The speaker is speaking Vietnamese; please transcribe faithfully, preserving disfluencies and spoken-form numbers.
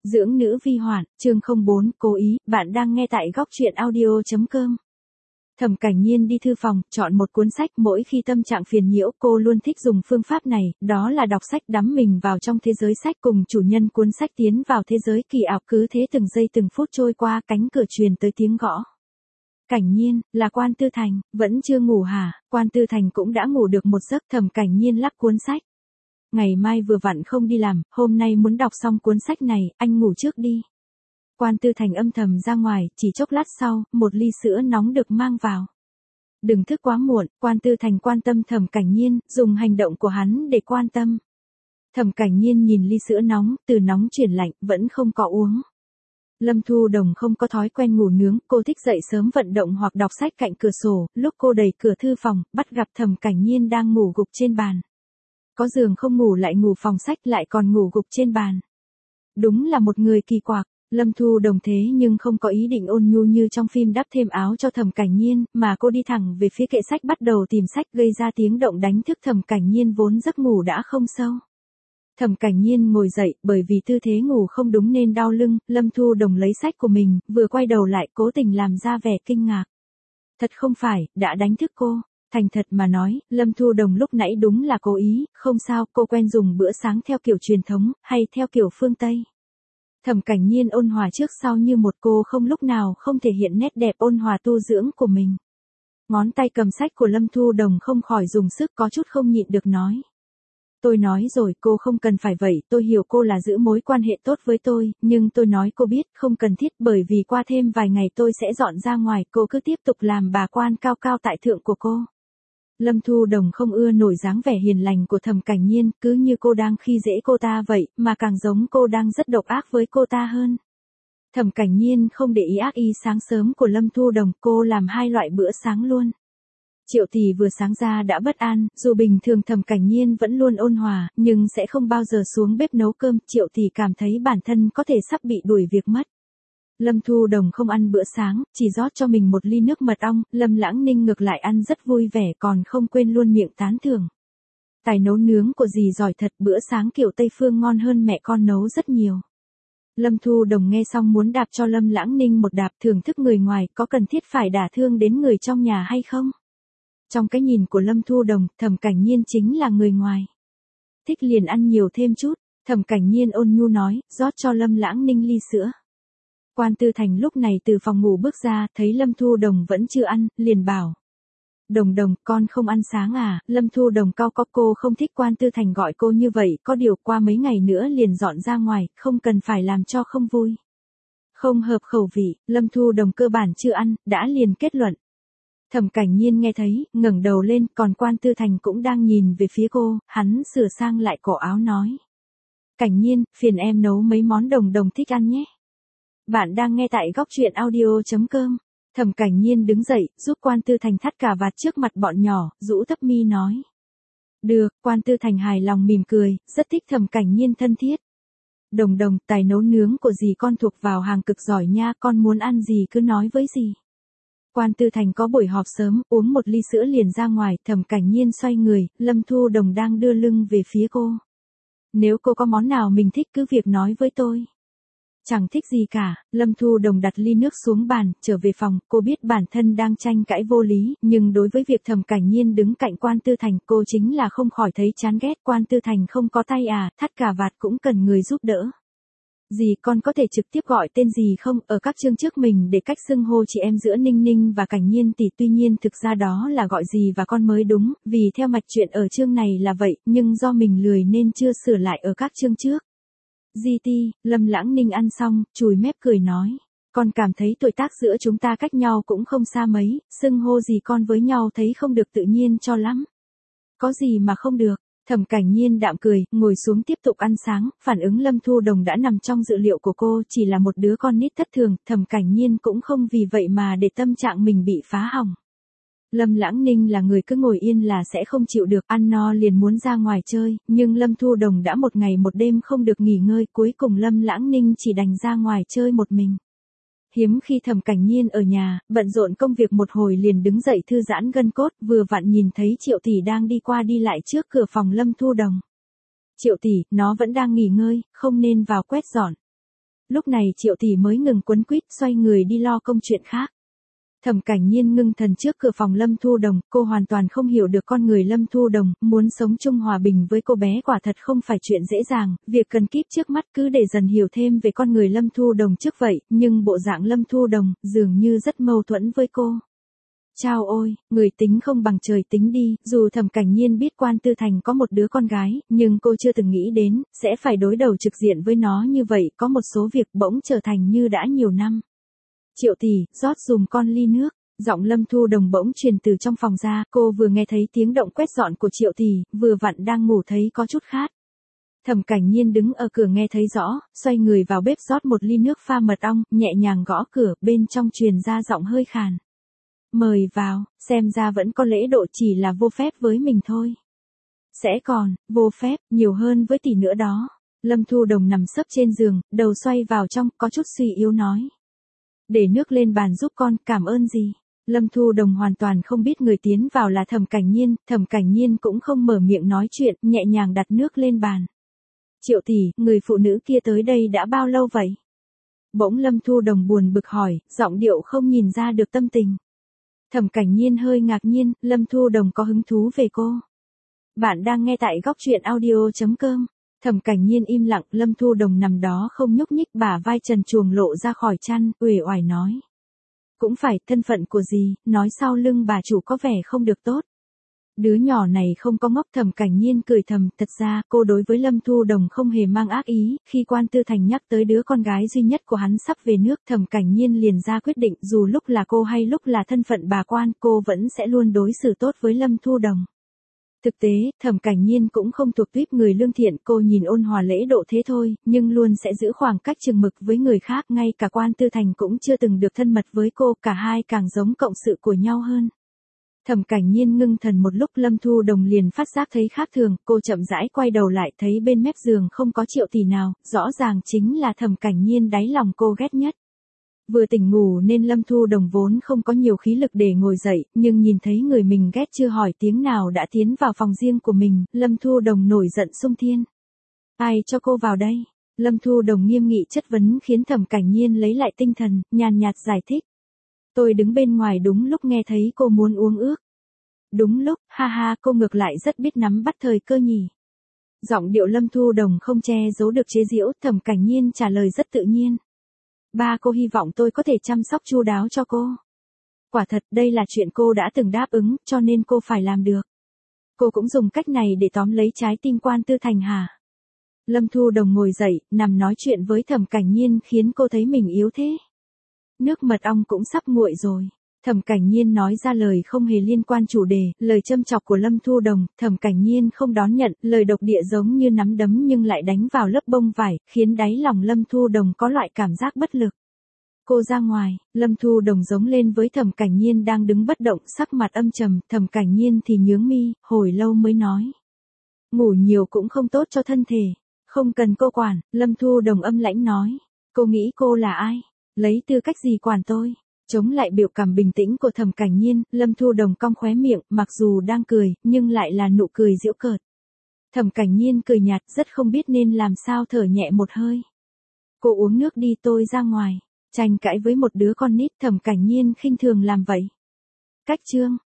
Dưỡng nữ vi hoạn, chương không bốn, cố ý, bạn đang nghe tại góc truyện audio.com. Thẩm Cảnh Nhiên đi thư phòng, chọn một cuốn sách, mỗi khi tâm trạng phiền nhiễu, cô luôn thích dùng phương pháp này, đó là đọc sách, đắm mình vào trong thế giới sách, cùng chủ nhân cuốn sách tiến vào thế giới kỳ ảo. Cứ thế từng giây từng phút trôi qua, cánh cửa truyền tới tiếng gõ. Cảnh Nhiên, là Quan Tư Thành, vẫn chưa ngủ hả? Quan Tư Thành cũng đã ngủ được một giấc. Thẩm Cảnh Nhiên lắc cuốn sách. Ngày mai vừa vặn không đi làm, hôm nay muốn đọc xong cuốn sách này, anh ngủ trước đi. Quan Tư Thành âm thầm ra ngoài, chỉ chốc lát sau, một ly sữa nóng được mang vào. Đừng thức quá muộn, Quan Tư Thành quan tâm Thẩm Cảnh Nhiên, dùng hành động của hắn để quan tâm. Thẩm Cảnh Nhiên nhìn ly sữa nóng, từ nóng chuyển lạnh, vẫn không có uống. Lâm Thu Đồng không có thói quen ngủ nướng, cô thích dậy sớm vận động hoặc đọc sách cạnh cửa sổ. Lúc cô đẩy cửa thư phòng, bắt gặp Thẩm Cảnh Nhiên đang ngủ gục trên bàn. Có giường không ngủ lại ngủ phòng sách, lại còn ngủ gục trên bàn. Đúng là một người kỳ quặc. Lâm Thu Đồng thế nhưng không có ý định ôn nhu như trong phim đắp thêm áo cho Thẩm Cảnh Nhiên, mà cô đi thẳng về phía kệ sách bắt đầu tìm sách, gây ra tiếng động đánh thức Thẩm Cảnh Nhiên vốn giấc ngủ đã không sâu. Thẩm Cảnh Nhiên ngồi dậy, bởi vì tư thế ngủ không đúng nên đau lưng. Lâm Thu Đồng lấy sách của mình, vừa quay đầu lại cố tình làm ra vẻ kinh ngạc. Thật không phải, đã đánh thức cô. Thành thật mà nói, Lâm Thu Đồng lúc nãy đúng là cố ý, không sao, cô quen dùng bữa sáng theo kiểu truyền thống, hay theo kiểu phương Tây. Thẩm Cảnh Nhiên ôn hòa trước sau như một, cô không lúc nào không thể hiện nét đẹp ôn hòa tu dưỡng của mình. Ngón tay cầm sách của Lâm Thu Đồng không khỏi dùng sức, có chút không nhịn được nói. Tôi nói rồi, cô không cần phải vậy, tôi hiểu cô là giữ mối quan hệ tốt với tôi, nhưng tôi nói cô biết, không cần thiết, bởi vì qua thêm vài ngày tôi sẽ dọn ra ngoài, cô cứ tiếp tục làm bà quan cao cao tại thượng của cô. Lâm Thu Đồng không ưa nổi dáng vẻ hiền lành của Thẩm Cảnh Nhiên, cứ như cô đang khi dễ cô ta vậy, mà càng giống cô đang rất độc ác với cô ta hơn. Thẩm Cảnh Nhiên không để ý ác ý sáng sớm của Lâm Thu Đồng, cô làm hai loại bữa sáng luôn. Triệu Tỷ vừa sáng ra đã bất an, dù bình thường Thẩm Cảnh Nhiên vẫn luôn ôn hòa, nhưng sẽ không bao giờ xuống bếp nấu cơm. Triệu Tỷ cảm thấy bản thân có thể sắp bị đuổi việc mất. Lâm Thu Đồng không ăn bữa sáng, chỉ rót cho mình một ly nước mật ong. Lâm Lãng Ninh ngược lại ăn rất vui vẻ, còn không quên luôn miệng tán thưởng. Tài nấu nướng của dì giỏi thật, bữa sáng kiểu Tây Phương ngon hơn mẹ con nấu rất nhiều. Lâm Thu Đồng nghe xong muốn đạp cho Lâm Lãng Ninh một đạp. Thưởng thức người ngoài, có cần thiết phải đả thương đến người trong nhà hay không? Trong cái nhìn của Lâm Thu Đồng, Thẩm Cảnh Nhiên chính là người ngoài. Thích liền ăn nhiều thêm chút. Thẩm Cảnh Nhiên ôn nhu nói, rót cho Lâm Lãng Ninh ly sữa. Quan Tư Thành lúc này từ phòng ngủ bước ra, thấy Lâm Thu Đồng vẫn chưa ăn, liền bảo. Đồng Đồng, con không ăn sáng à? Lâm Thu Đồng cau có, cô không thích Quan Tư Thành gọi cô như vậy, có điều qua mấy ngày nữa liền dọn ra ngoài, không cần phải làm cho không vui. Không hợp khẩu vị, Lâm Thu Đồng cơ bản chưa ăn, đã liền kết luận. Thẩm Cảnh Nhiên nghe thấy, ngẩng đầu lên, còn Quan Tư Thành cũng đang nhìn về phía cô, hắn sửa sang lại cổ áo nói. Cảnh Nhiên, phiền em nấu mấy món Đồng Đồng thích ăn nhé. Bạn đang nghe tại góc truyện audio.com. Thẩm Cảnh Nhiên đứng dậy, giúp Quan Tư Thành thắt cà vạt trước mặt bọn nhỏ, rũ thấp mi nói. Được, Quan Tư Thành hài lòng mỉm cười, rất thích Thẩm Cảnh Nhiên thân thiết. Đồng Đồng, tài nấu nướng của dì con thuộc vào hàng cực giỏi nha, con muốn ăn gì cứ nói với dì. Quan Tư Thành có buổi họp sớm, uống một ly sữa liền ra ngoài. Thẩm Cảnh Nhiên xoay người, Lâm Thu Đồng đang đưa lưng về phía cô. Nếu cô có món nào mình thích cứ việc nói với tôi. Chẳng thích gì cả. Lâm Thu Đồng đặt ly nước xuống bàn, trở về phòng. Cô biết bản thân đang tranh cãi vô lý, nhưng đối với việc Thẩm Cảnh Nhiên đứng cạnh Quan Tư Thành, cô chính là không khỏi thấy chán ghét. Quan Tư Thành không có tay à, thắt cà vạt cũng cần người giúp đỡ. Dì con có thể trực tiếp gọi tên dì không? Ở các chương trước mình để cách xưng hô chị em giữa Ninh Ninh và Cảnh Nhiên tỷ, tuy nhiên thực ra đó là gọi dì và con mới đúng, vì theo mạch truyện ở chương này là vậy, nhưng do mình lười nên chưa sửa lại ở các chương trước. Di ti, Lâm Lãng Ninh ăn xong, chùi mép cười nói. Con cảm thấy tuổi tác giữa chúng ta cách nhau cũng không xa mấy, xưng hô dì con với nhau thấy không được tự nhiên cho lắm. Có gì mà không được. Thẩm Cảnh Nhiên đạm cười, ngồi xuống tiếp tục ăn sáng. Phản ứng Lâm Thu Đồng đã nằm trong dự liệu của cô, chỉ là một đứa con nít thất thường. Thẩm Cảnh Nhiên cũng không vì vậy mà để tâm trạng mình bị phá hỏng. Lâm Lãng Ninh là người cứ ngồi yên là sẽ không chịu được, ăn no liền muốn ra ngoài chơi, nhưng Lâm Thu Đồng đã một ngày một đêm không được nghỉ ngơi, cuối cùng Lâm Lãng Ninh chỉ đành ra ngoài chơi một mình. Hiếm khi Thẩm Cảnh Nhiên ở nhà, bận rộn công việc một hồi liền đứng dậy thư giãn gân cốt, vừa vặn nhìn thấy Triệu Tỷ đang đi qua đi lại trước cửa phòng Lâm Thu Đồng. Triệu Tỷ, nó vẫn đang nghỉ ngơi, không nên vào quét dọn. Lúc này Triệu tỷ mới ngừng quấn quýt, xoay người đi lo công chuyện khác. Thẩm Cảnh Nhiên ngưng thần trước cửa phòng Lâm Thu Đồng, cô hoàn toàn không hiểu được con người Lâm Thu Đồng, muốn sống chung hòa bình với cô bé quả thật không phải chuyện dễ dàng, việc cần kíp trước mắt cứ để dần hiểu thêm về con người Lâm Thu Đồng trước vậy, nhưng bộ dạng Lâm Thu Đồng, dường như rất mâu thuẫn với cô. Chao ôi, người tính không bằng trời tính đi, dù Thẩm Cảnh Nhiên biết Quan Tư Thành có một đứa con gái, nhưng cô chưa từng nghĩ đến, sẽ phải đối đầu trực diện với nó như vậy, có một số việc bỗng trở thành như đã nhiều năm. Triệu tỷ, rót dùm con ly nước. Giọng Lâm Thu Đồng bỗng truyền từ trong phòng ra, cô vừa nghe thấy tiếng động quét dọn của Triệu tỷ, vừa vặn đang ngủ thấy có chút khát. Thẩm Cảnh Nhiên đứng ở cửa nghe thấy rõ, xoay người vào bếp rót một ly nước pha mật ong, nhẹ nhàng gõ cửa, bên trong truyền ra giọng hơi khàn. Mời vào, xem ra vẫn có lễ độ, chỉ là vô phép với mình thôi. Sẽ còn, vô phép, nhiều hơn với tỷ nữa đó. Lâm Thu Đồng nằm sấp trên giường, đầu xoay vào trong, có chút suy yếu nói. Để nước lên bàn giúp con, cảm ơn gì. Lâm Thu Đồng hoàn toàn không biết người tiến vào là Thẩm Cảnh Nhiên, Thẩm Cảnh Nhiên cũng không mở miệng nói chuyện, nhẹ nhàng đặt nước lên bàn. Triệu tỷ, người phụ nữ kia tới đây đã bao lâu vậy? Bỗng Lâm Thu Đồng buồn bực hỏi, giọng điệu không nhìn ra được tâm tình. Thẩm Cảnh Nhiên hơi ngạc nhiên, Lâm Thu Đồng có hứng thú về cô. Bạn đang nghe tại góc truyện audio chấm com. Thẩm Cảnh Nhiên im lặng, Lâm Thu Đồng nằm đó không nhúc nhích, bả vai trần truồng lộ ra khỏi chăn, uể oải nói. Cũng phải, thân phận của gì, nói sau lưng bà chủ có vẻ không được tốt. Đứa nhỏ này không có ngốc. Thẩm Cảnh Nhiên cười thầm, thật ra cô đối với Lâm Thu Đồng không hề mang ác ý, khi Quan Tư Thành nhắc tới đứa con gái duy nhất của hắn sắp về nước, Thẩm Cảnh Nhiên liền ra quyết định, dù lúc là cô hay lúc là thân phận bà Quan, cô vẫn sẽ luôn đối xử tốt với Lâm Thu Đồng. Thực tế, Thẩm Cảnh Nhiên cũng không thuộc tuýp người lương thiện, cô nhìn ôn hòa lễ độ thế thôi, nhưng luôn sẽ giữ khoảng cách chừng mực với người khác, ngay cả Quan Tư Thành cũng chưa từng được thân mật với cô, cả hai càng giống cộng sự của nhau hơn. Thẩm Cảnh Nhiên ngưng thần một lúc, Lâm Thu Đồng liền phát giác thấy khác thường, cô chậm rãi quay đầu lại, thấy bên mép giường không có Triệu tỷ nào, rõ ràng chính là Thẩm Cảnh Nhiên đáy lòng cô ghét nhất. Vừa tỉnh ngủ nên Lâm Thu Đồng vốn không có nhiều khí lực để ngồi dậy, nhưng nhìn thấy người mình ghét chưa hỏi tiếng nào đã tiến vào phòng riêng của mình, Lâm Thu Đồng nổi giận xung thiên. Ai cho cô vào đây? Lâm Thu Đồng nghiêm nghị chất vấn khiến Thẩm Cảnh Nhiên lấy lại tinh thần, nhàn nhạt giải thích. Tôi đứng bên ngoài đúng lúc nghe thấy cô muốn uống ước. Đúng lúc, ha ha, cô ngược lại rất biết nắm bắt thời cơ nhỉ. Giọng điệu Lâm Thu Đồng không che giấu được chế giễu, Thẩm Cảnh Nhiên trả lời rất tự nhiên. Ba cô hy vọng tôi có thể chăm sóc chu đáo cho cô. Quả thật đây là chuyện cô đã từng đáp ứng, cho nên cô phải làm được. Cô cũng dùng cách này để tóm lấy trái tim Quan Tư Thành hả? Lâm Thu Đồng ngồi dậy, nằm nói chuyện với Thẩm Cảnh Nhiên khiến cô thấy mình yếu thế. Nước mật ong cũng sắp nguội rồi. Thẩm Cảnh Nhiên nói ra lời không hề liên quan chủ đề, lời châm chọc của Lâm Thu Đồng, Thẩm Cảnh Nhiên không đón nhận, lời độc địa giống như nắm đấm nhưng lại đánh vào lớp bông vải, khiến đáy lòng Lâm Thu Đồng có loại cảm giác bất lực. Cô ra ngoài, Lâm Thu Đồng giống lên với Thẩm Cảnh Nhiên đang đứng bất động, sắc mặt âm trầm, Thẩm Cảnh Nhiên thì nhướng mi, hồi lâu mới nói. Ngủ nhiều cũng không tốt cho thân thể, không cần cô quản. Lâm Thu Đồng âm lãnh nói. Cô nghĩ cô là ai? Lấy tư cách gì quản tôi? Chống lại biểu cảm bình tĩnh của Thẩm Cảnh Nhiên, Lâm Thu Đồng cong khóe miệng, mặc dù đang cười, nhưng lại là nụ cười giễu cợt. Thẩm Cảnh Nhiên cười nhạt, rất không biết nên làm sao, thở nhẹ một hơi. Cô uống nước đi, tôi ra ngoài. Tranh cãi với một đứa con nít, Thẩm Cảnh Nhiên khinh thường làm vậy. Cách chương